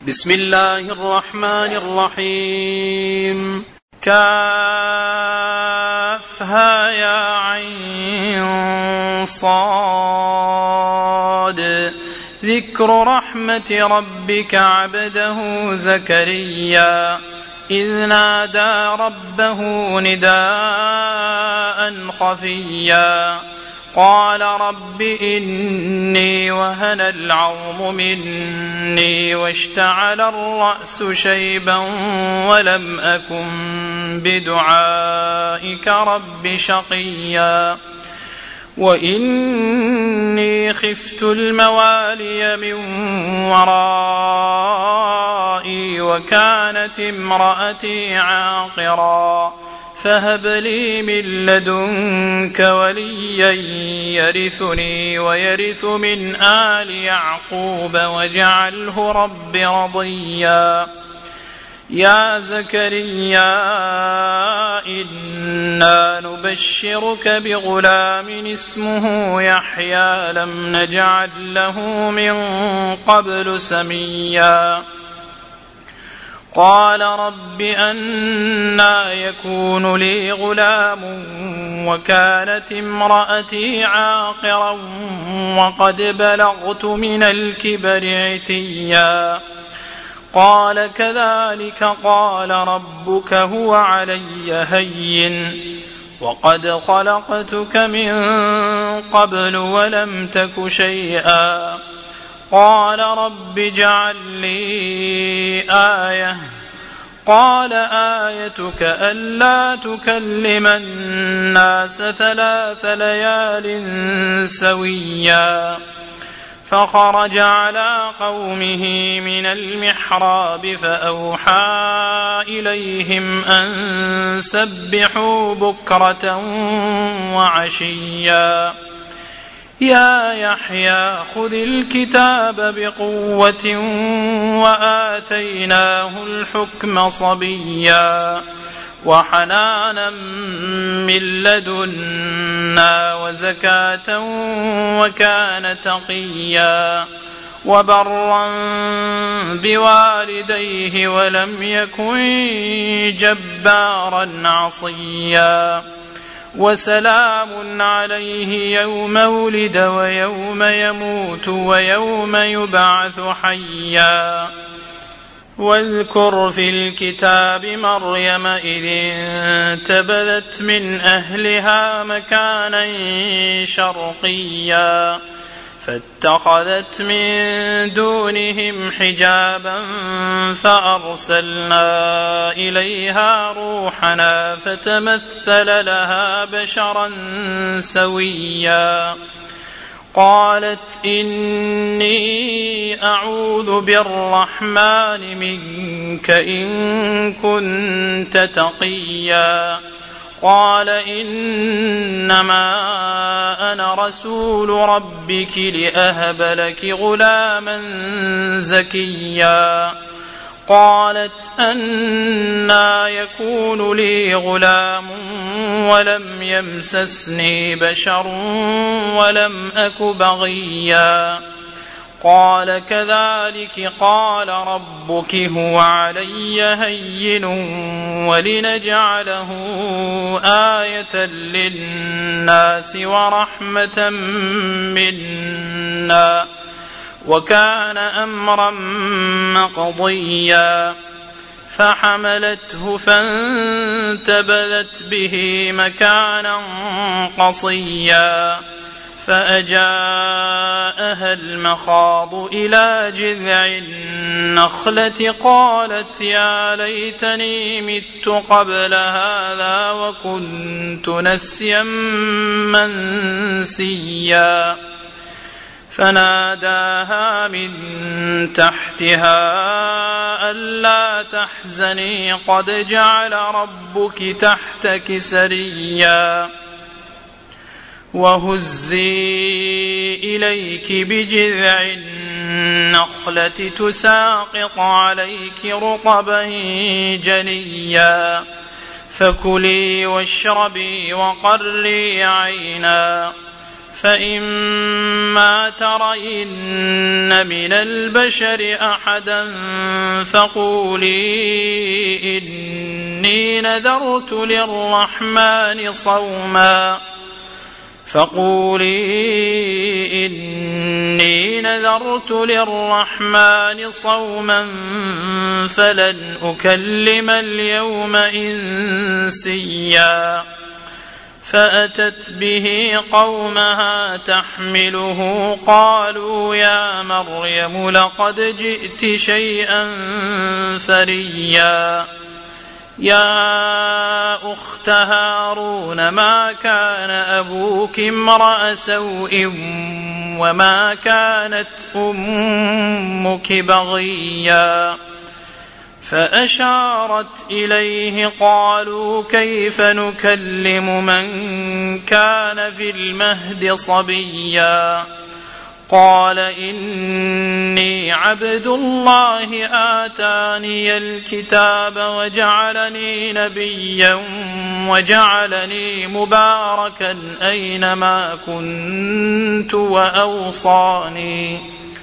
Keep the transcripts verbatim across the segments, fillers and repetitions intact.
بسم الله الرحمن الرحيم. كافها يا عين صاد ذكر رحمة ربك عبده زكريا إذ نادى ربه نداء خفيا قال رب إني وهن العظم مني واشتعل الرأس شيبا ولم أكن بدعائك رب شقيا وإني خفت الموالي من ورائي وكانت امرأتي عاقرا فهب لي من لدنك وليا يرثني ويرث من آل يعقوب واجعله رب رضيا يا زكريا إنا نبشرك بغلام اسمه يحيى لم نجعل له من قبل سميا قال رب أنى يكون لي غلام وكانت امرأتي عاقرا وقد بلغت من الكبر عتيا قال كذلك قال ربك هو علي هين وقد خلقتك من قبل ولم تك شيئا قال رب اجعل لي آية قال آيتك ألا تكلم الناس ثلاث ليال سويا فخرج على قومه من المحراب فأوحى إليهم أن سبحوا بكرة وعشيا يا يحيى خذ الكتاب بقوة وآتيناه الحكم صبيا وحنانا من لدنا وزكاة وكان تقيا وبرا بوالديه ولم يكن جبارا عصيا وسلام عليه يوم ولد ويوم يموت ويوم يبعث حيا واذكر في الكتاب مريم إذ انتبذت من أهلها مكانا شرقيا فاتخذت من دونهم حجابا فأرسلنا إليها روحنا فتمثل لها بشرا سويا قالت إني أعوذ بالرحمن منك إن كنت تقيا قال إنما أنا رسول ربك لأهب لك غلاما زكيا قالت أنى يكون لي غلام ولم يمسسني بشر ولم أك بغيا قال كذلك قال ربك هو علي هين ولنجعله آية للناس ورحمة منا وكان أمرا مقضيا فحملته فانتبذت به مكانا قصيا فأجاءها المخاض إلى جذع النخلة قالت يا ليتني مت قبل هذا وكنت نسيا منسيا فناداها من تحتها ألا تحزني قد جعل ربك تحتك سريا وهزي إليك بجذع النخلة تساقط عليك رطبا جنيا فكلي واشربي وقري عينا فإما ترين من البشر أحدا فقولي إني نذرت للرحمن صوما فقولي إني نذرت للرحمن صوما فلن أكلم اليوم إنسيا فأتت به قومها تحمله قالوا يا مريم لقد جئت شيئا فريا يا أخت هارون ما كان أبوك امرأ سوء وما كانت أمك بغيا فأشارت إليه قالوا كيف نكلم من كان في المهد صبيا قال إني عبد الله آتاني الكتاب وجعلني نبيا وجعلني مباركا أينما كنت وأوصاني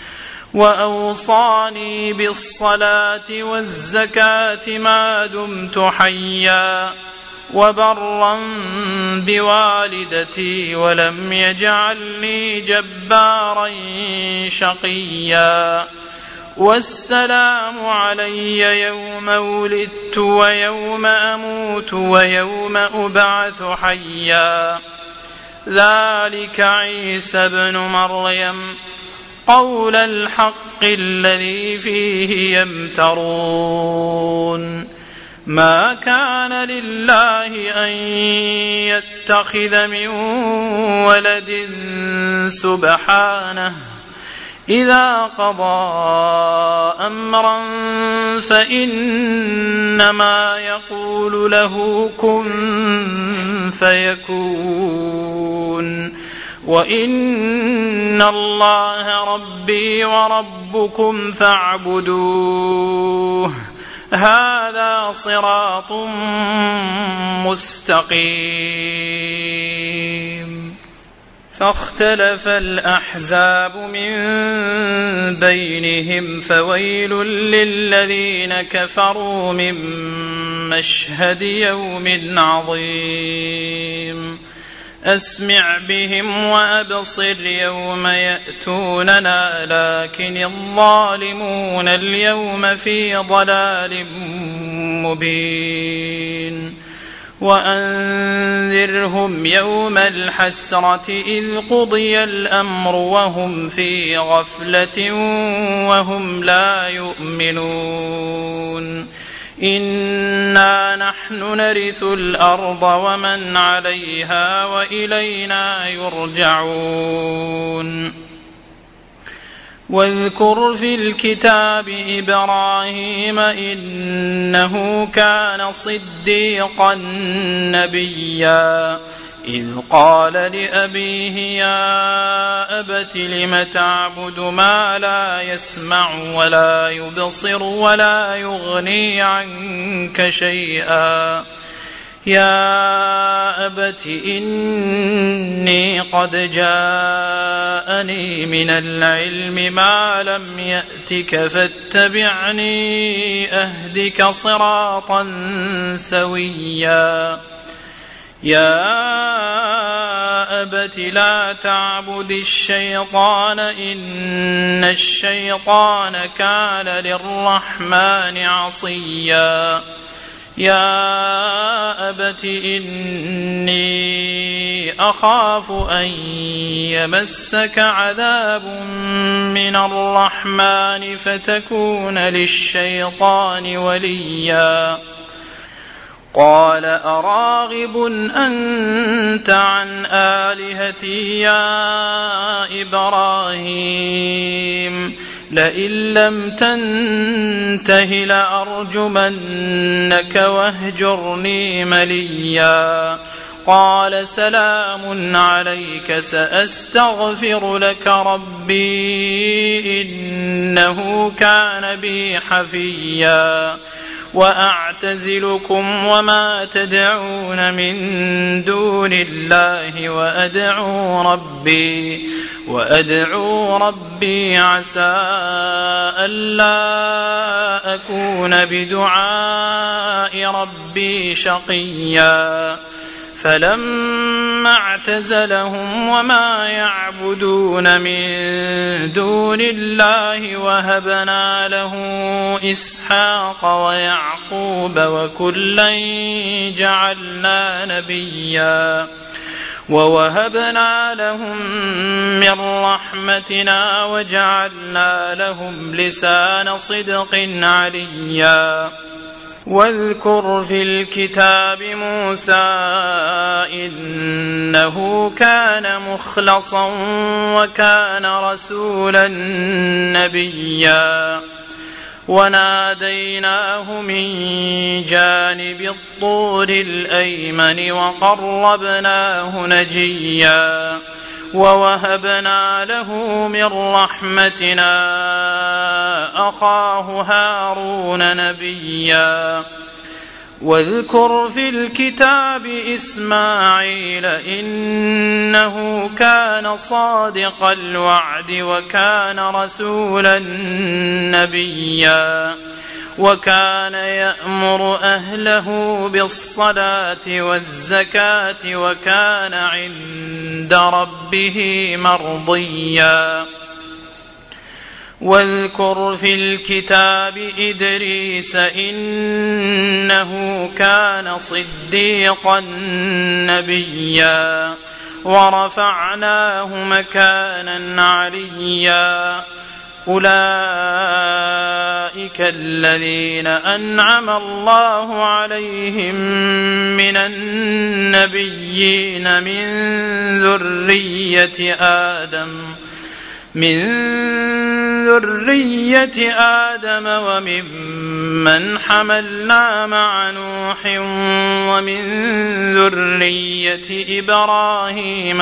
وأوصاني بالصلاة والزكاة ما دمت حيا وبرا بوالدتي ولم يجعلني جبارا شقيا والسلام علي يوم ولدت ويوم أموت ويوم أبعث حيا ذلك عيسى بن مريم قول الحق الذي فيه يمترون ما كان لله أن يتخذ من ولد سبحانه إذا قضى أمرا فإنما يقول له كن فيكون وإن الله ربي وربكم فاعبدوه هذا صراط مستقيم فاختلف الأحزاب من بينهم فويل للذين كفروا من مشهد يوم عظيم أسمع بهم وأبصر يوم يأتوننا لكن الظالمون اليوم في ضلال مبين وأنذرهم يوم الحسرة إذ قضي الأمر وهم في غفلة وهم لا يؤمنون إنا نحن نرث الأرض ومن عليها وإلينا يرجعون واذكر في الكتاب إبراهيم إنه كان صديقا نبيا إذ قال لأبيه يا أبت لم تعبد ما لا يسمع ولا يبصر ولا يغني عنك شيئا يا أبت إني قد جاءني من العلم ما لم يأتك فاتبعني أهدك صراطا سويا يا أبت لا تعبد الشيطان إن الشيطان كان للرحمن عصيا يا أبت إني أخاف أن يمسك عذاب من الرحمن فتكون للشيطان وليا قال أراغب أنت عن آلهتي يا إبراهيم لئن لم تنته لأرجمنك واهجرني مليا قال سلام عليك سأستغفر لك ربي إنه كان بي حفيا وأعتزلكم وما تدعون من دون الله وأدعو ربي وأدعو ربي عسى ألا أكون بدعاء ربي شقيا فلما اعتزلهم وما يعبدون من دون الله وهبنا له إسحاق ويعقوب وكلا جعلنا نبيا ووهبنا لهم من رحمتنا وجعلنا لهم لسان صدق عليا واذكر في الكتاب موسى إنه كان مخلصا وكان رسولا نبيا وناديناه من جانب الطور الأيمن وقربناه نجيا ووهبنا له من رحمتنا أخاه هارون نبيا واذكر في الكتاب إسماعيل إنه كان صادق الوعد وكان رسولا نبيا وكان يأمر أهله بالصلاة والزكاة وكان عند ربه مرضيا واذكر في الكتاب إدريس إنه كان صديقا نبيا ورفعناه مكانا عليا أولئك الذين أنعم الله عليهم من النبيين من ذرية آدم من ذرية آدم وممن حملنا مع نوح ومن ذرية إبراهيم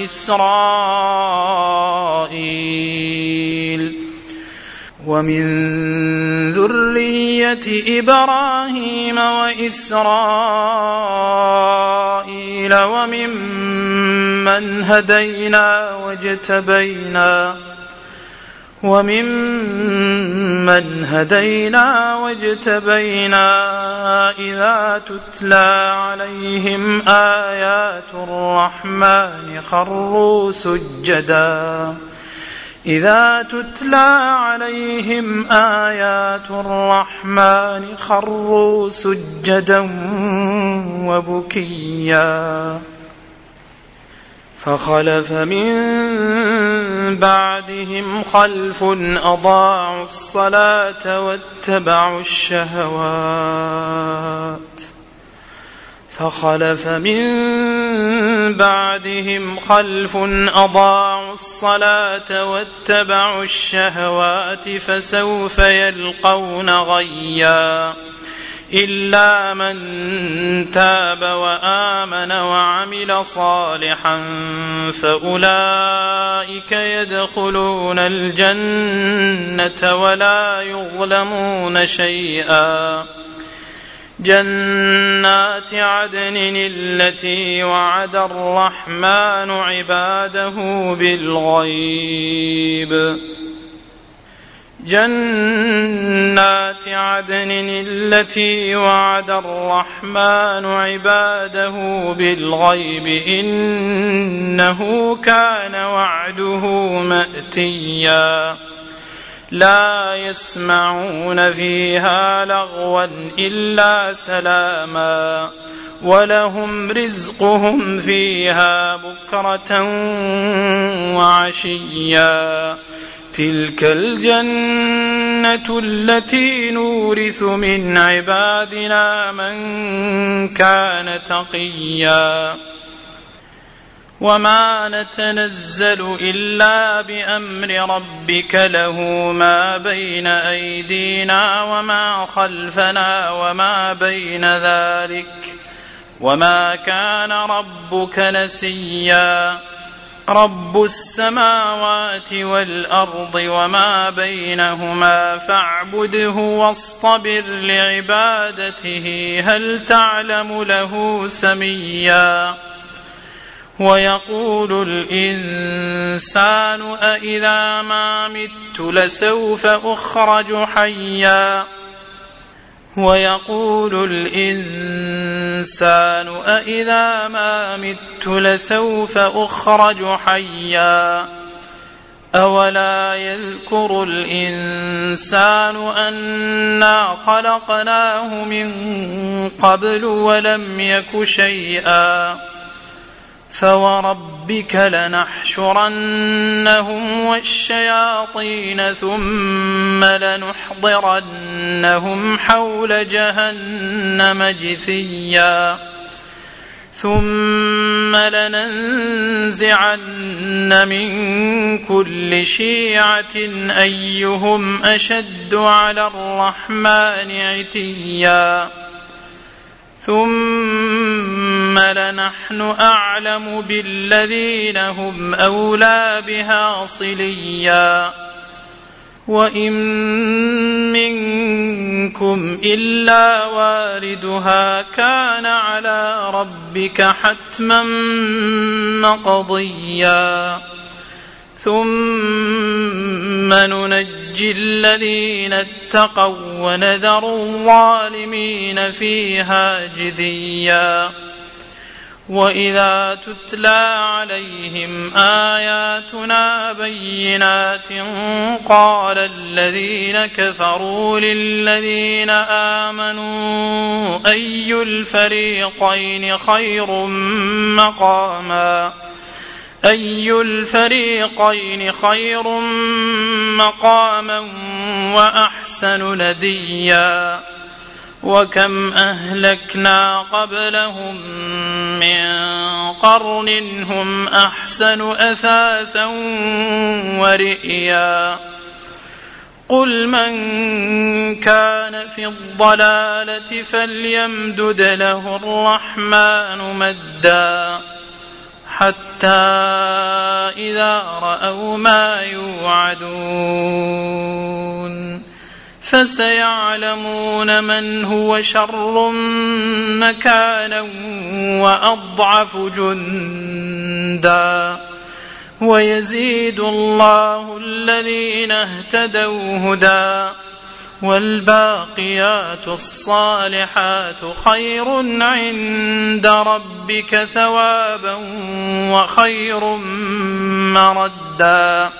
وإسرائيل ومن ذرية إبراهيم وإسرائيل وممن هدينا واجتبينا وممن هدينا واجتبينا إذا تتلى عليهم آيات الرحمن خروا سجدا إذا تتلى عليهم آيات الرحمن خروا سجدا وبكيا فخلف من بعدهم خلف أضاعوا الصلاة واتبعوا الشهوات فخلف من بعدهم خلف أضاعوا الصلاة واتبعوا الشهوات فسوف يلقون غيا إلا من تاب وآمن وعمل صالحا فأولئك يدخلون الجنة ولا يظلمون شيئا جنات عدن التي وعد الرحمن عباده بالغيب جنات عدن التي وعد الرحمن عباده بالغيب إنه كان وعده مأتيا لا يسمعون فيها لغوا إلا سلاما ولهم رزقهم فيها بكرة وعشيا تلك الجنة التي نورث من عبادنا من كان تقيا وما نتنزل إلا بأمر ربك له ما بين أيدينا وما خلفنا وما بين ذلك وما كان ربك نسيا رب السماوات والأرض وما بينهما فاعبده واصطبر لعبادته هل تعلم له سميا ويقول الإنسان أإذا ما مت لسوف أخرج حيا ويقول الإنسان أإذا ما مت لسوف أخرج حيا أولا يذكر الإنسان أنا خلقناه من قبل ولم يك شيئا فوربك لنحشرنهم والشياطين ثم لنحضرنهم حول جهنم جثيا ثم لننزعن من كل شيعة أيهم أشد على الرحمن عتيا ثم لنحن أعلم بالذين هم أولى بها صليا وإن منكم إلا واردها كان على ربك حتما مقضيا ثم ننجي الذين اتقوا ونذر الظالمين فيها جثيا وإذا تتلى عليهم آياتنا بينات قال الذين كفروا للذين آمنوا أي الفريقين خير مقاما أي الفريقين خير مقاما وأحسن نديا وكم أهلكنا قبلهم من قرن هم أحسن أثاثا ورئيا قل من كان في الضلالة فليمدد له الرحمن مدا حتى إذا رأوا ما يوعدون فسيعلمون من هو شر مكانا وأضعف جندا ويزيد الله الذين اهتدوا هدى والباقيات الصالحات خير عند ربك ثوابا وخير مردا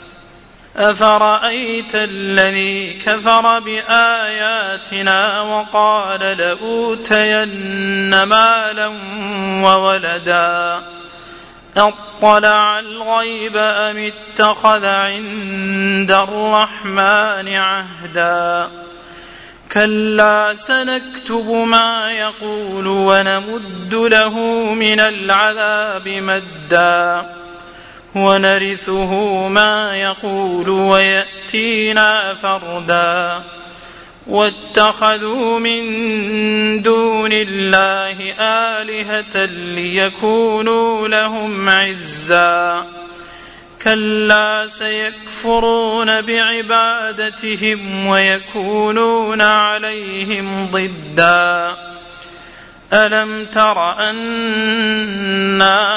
أفرأيت الذي كفر بآياتنا وقال لأوتين مالا وولدا أطلع الغيب أم اتخذ عند الرحمن عهدا كلا سنكتب ما يقول ونمد له من العذاب مدا ونرثه ما يقول ويأتينا فردا واتخذوا من دون الله آلهة ليكونوا لهم عزا كلا سيكفرون بعبادتهم ويكونون عليهم ضدا ألم تر أنا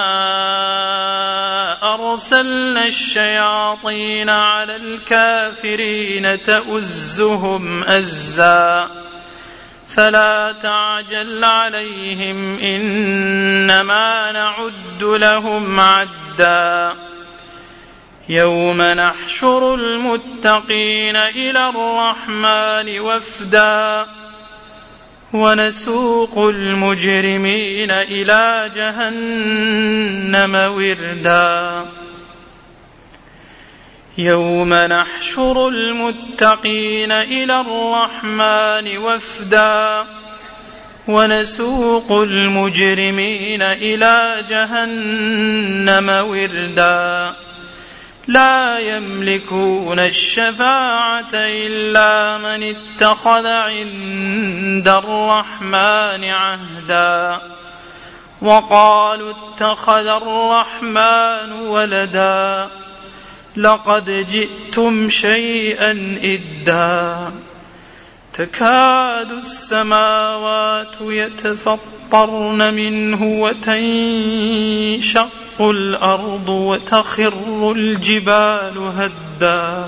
أرسلنا الشياطين على الكافرين تؤزهم أزا فلا تعجل عليهم إنما نعد لهم عدا يوم نحشر المتقين إلى الرحمن وفدا ونسوق المجرمين إلى جهنم وردا يوم نحشر المتقين إلى الرحمن وفدا ونسوق المجرمين إلى جهنم وردا لا يملكون الشفاعة إلا من اتخذ عند الرحمن عهدا وقالوا اتخذ الرحمن ولدا لقد جئتم شيئا إدا تكاد السماوات يتفطرن منه وتنشق الأرض وتخر الجبال هدا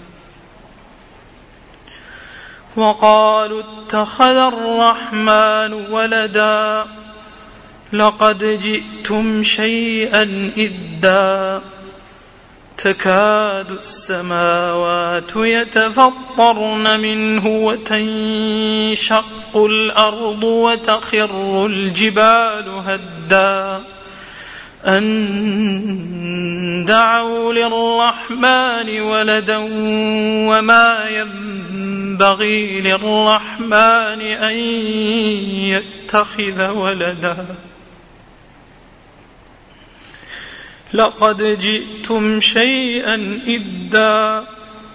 وقالوا اتخذ الرحمن ولدا لقد جئتم شيئا إدا تكاد السماوات يتفطرن منه وتنشق الأرض وتخر الجبال هدا أن دعوا للرحمن ولدا وما ينبغي للرحمن أن يتخذ ولدا لقد جئتم شيئا إدا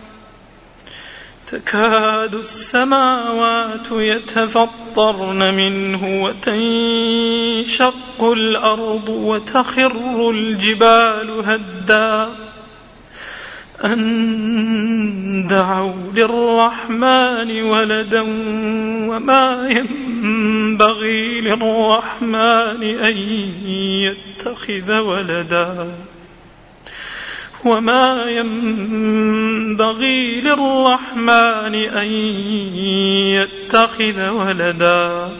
تكاد السماوات يتفطرن منه وتنشق الأرض وتخر الجبال هدا أن دعوا للرحمن ولدا وما ينبغي للرحمن أن يتخذ ولدا وما ينبغي للرحمن أن يتخذ ولدا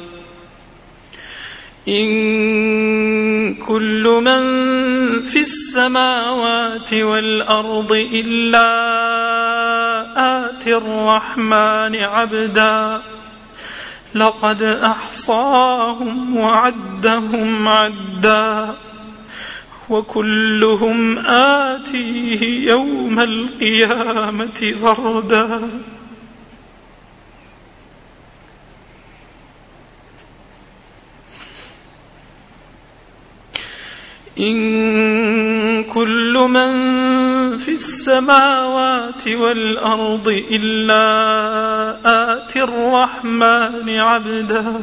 إن كل من في السماوات والأرض إلا آتي الرحمن عبدا لقد أحصاهم وعدهم عدا وكلهم آتيه يوم القيامة فردا إن كل من في السماوات والأرض إلا آتي الرحمن عبدا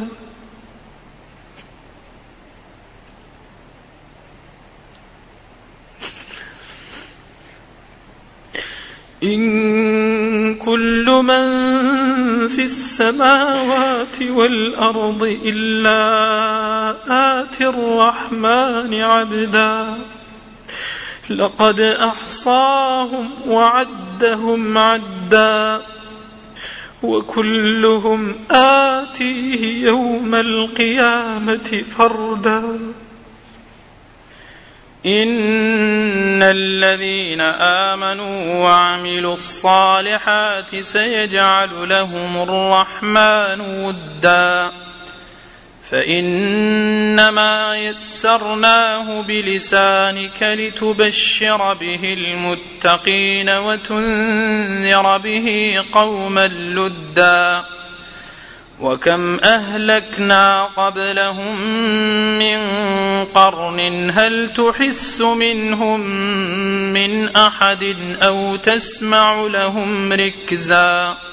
إن كل من في السماوات والأرض إلا آتي الرحمن عبدا لقد أحصاهم وعدهم عدا وكلهم آتيه يوم القيامة فردا إن الذين آمنوا وعملوا الصالحات سيجعل لهم الرحمن ودا فإنما يسرناه بلسانك لتبشر به المتقين وتنذر به قوما لدا وكم أهلكنا قبلهم من قرن هل تحس منهم من أحد أو تسمع لهم ركزا